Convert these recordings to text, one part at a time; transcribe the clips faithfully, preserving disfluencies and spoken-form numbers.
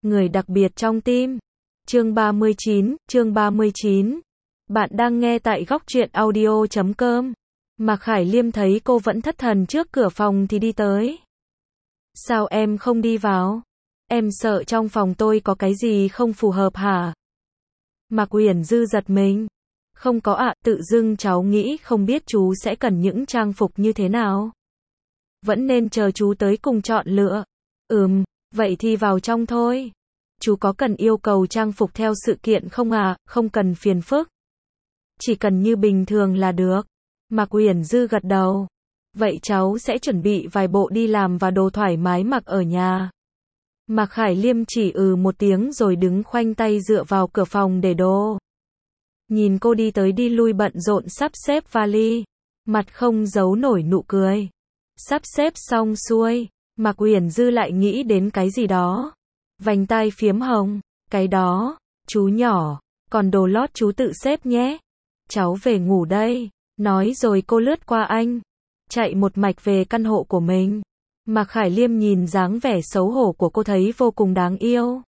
người đặc biệt trong tim. Chương ba mươi chín, chương ba mươi chín. Bạn đang nghe tại góc truyện audio chấm com. Mạc Khải Liêm thấy cô vẫn thất thần trước cửa phòng thì đi tới. Sao em không đi vào? Em sợ trong phòng tôi có cái gì không phù hợp hả? Mạc Uyển Dư giật mình. Không có ạ, tự dưng cháu nghĩ không biết chú sẽ cần những trang phục như thế nào. Vẫn nên chờ chú tới cùng chọn lựa. Ừm, vậy thì vào trong thôi. Chú có cần yêu cầu trang phục theo sự kiện không à? Không cần phiền phức. Chỉ cần như bình thường là được. Mạc Uyển Dư gật đầu. Vậy cháu sẽ chuẩn bị vài bộ đi làm và đồ thoải mái mặc ở nhà. Mạc Khải Liêm chỉ ừ một tiếng rồi đứng khoanh tay dựa vào cửa phòng để đồ. Nhìn cô đi tới đi lui bận rộn sắp xếp vali. Mặt không giấu nổi nụ cười. Sắp xếp xong xuôi. Mạc Uyển Dư lại nghĩ đến cái gì đó. Vành tai phiếm hồng. Cái đó. Chú nhỏ. Còn đồ lót chú tự xếp nhé. Cháu về ngủ đây. Nói rồi cô lướt qua anh. Chạy một mạch về căn hộ của mình. Mạc Khải Liêm nhìn dáng vẻ xấu hổ của cô thấy vô cùng đáng yêu.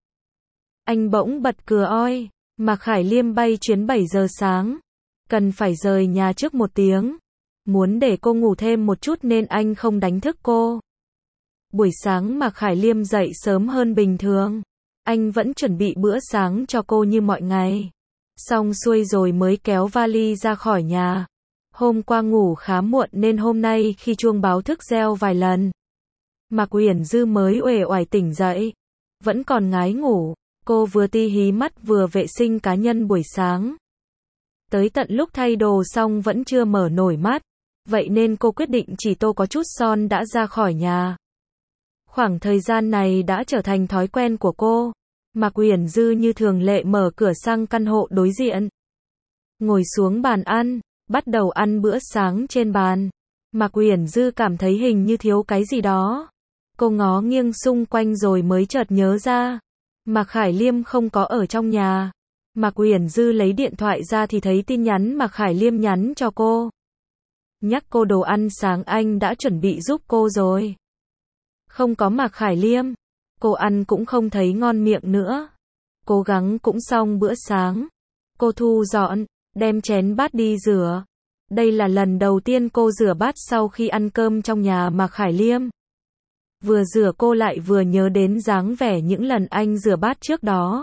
Anh bỗng bật cười oi. Mạc Khải Liêm bay chuyến bảy giờ sáng. Cần phải rời nhà trước một tiếng. Muốn để cô ngủ thêm một chút nên anh không đánh thức cô. Buổi sáng Mạc Khải Liêm dậy sớm hơn bình thường. Anh vẫn chuẩn bị bữa sáng cho cô như mọi ngày. Xong xuôi rồi mới kéo vali ra khỏi nhà. Hôm qua ngủ khá muộn nên hôm nay khi chuông báo thức reo vài lần, Mạc Uyển Dư mới uể oải tỉnh dậy. Vẫn còn ngái ngủ. Cô vừa ti hí mắt vừa vệ sinh cá nhân buổi sáng. Tới tận lúc thay đồ xong vẫn chưa mở nổi mắt. Vậy nên cô quyết định chỉ tô có chút son đã ra khỏi nhà. Khoảng thời gian này đã trở thành thói quen của cô. Mạc Uyển Dư như thường lệ mở cửa sang căn hộ đối diện. Ngồi xuống bàn ăn, bắt đầu ăn bữa sáng trên bàn. Mạc Uyển Dư cảm thấy hình như thiếu cái gì đó. Cô ngó nghiêng xung quanh rồi mới chợt nhớ ra. Mạc Khải Liêm không có ở trong nhà. Mạc Uyển Dư lấy điện thoại ra thì thấy tin nhắn Mạc Khải Liêm nhắn cho cô. Nhắc cô đồ ăn sáng anh đã chuẩn bị giúp cô rồi. Không có Mạc Khải Liêm. Cô ăn cũng không thấy ngon miệng nữa. Cố gắng cũng xong bữa sáng. Cô thu dọn, đem chén bát đi rửa. Đây là lần đầu tiên cô rửa bát sau khi ăn cơm trong nhà Mạc Khải Liêm. Vừa rửa cô lại vừa nhớ đến dáng vẻ những lần anh rửa bát trước đó.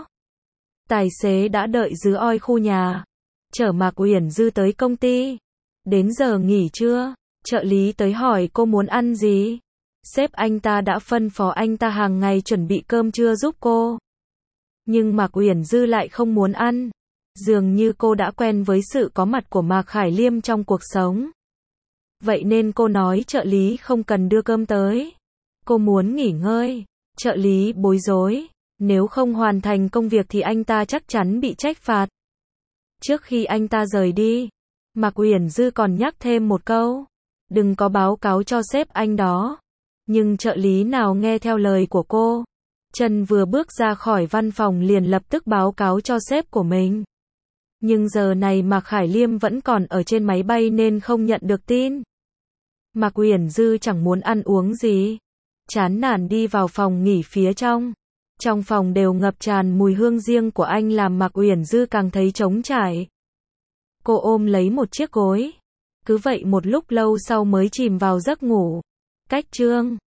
Tài xế đã đợi dưới oi khu nhà. Chở Mạc Uyển Dư tới công ty. Đến giờ nghỉ trưa, trợ lý tới hỏi cô muốn ăn gì. Sếp anh ta đã phân phó anh ta hàng ngày chuẩn bị cơm trưa giúp cô. Nhưng Mạc Uyển Dư lại không muốn ăn. Dường như cô đã quen với sự có mặt của Mạc Khải Liêm trong cuộc sống. Vậy nên cô nói trợ lý không cần đưa cơm tới. Cô muốn nghỉ ngơi. Trợ lý bối rối. Nếu không hoàn thành công việc thì anh ta chắc chắn bị trách phạt. Trước khi anh ta rời đi, Mạc Uyển Dư còn nhắc thêm một câu. Đừng có báo cáo cho sếp anh đó. Nhưng trợ lý nào nghe theo lời của cô. Chân vừa bước ra khỏi văn phòng liền lập tức báo cáo cho sếp của mình. Nhưng giờ này Mạc Khải Liêm vẫn còn ở trên máy bay nên không nhận được tin. Mạc Uyển Dư chẳng muốn ăn uống gì. Chán nản đi vào phòng nghỉ phía trong. Trong phòng đều ngập tràn mùi hương riêng của anh làm Mạc Uyển Dư càng thấy trống trải. Cô ôm lấy một chiếc gối. Cứ vậy một lúc lâu sau mới chìm vào giấc ngủ. Cách chương